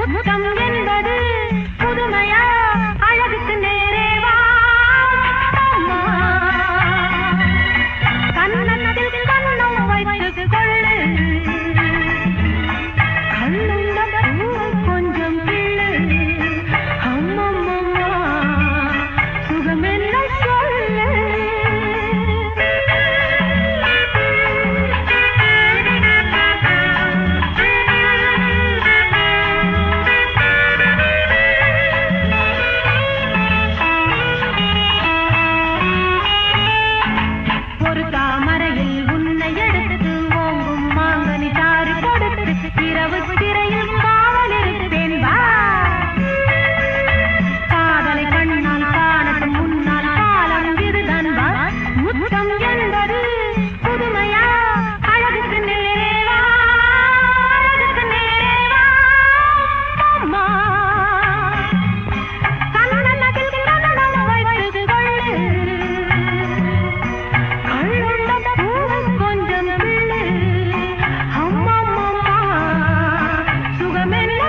முத்தம் என்பது புதுமையா அழகுக்கு நேரே வா கண்ணத்தில் கண்ணம் வைத்து கொள்ளு கண்ணுண்ட கொஞ்சம் பிள்ளு அம்மம்மா சுகம் என்ன சொல்லு ஒரு தாமரையில் உன்னை எடுத்து ஓங்கும் மாங்கனி சாறு கொடுத்து இரவு திரையில் காவல் இருப்பேன் வா காதலை கண்ணால் காணட்டும் முன்னால் காலம் இதுதான் வா முத்தம் என்பது புதுமையா அழகுக்கு நேரே வா அழகுக்கு நேரே வா அம்மா கண்ணத்தில் கண்ணம் வைத்து கொள்ளு கொஞ்சம் பிள்ளை அம்மா சுகமென்ன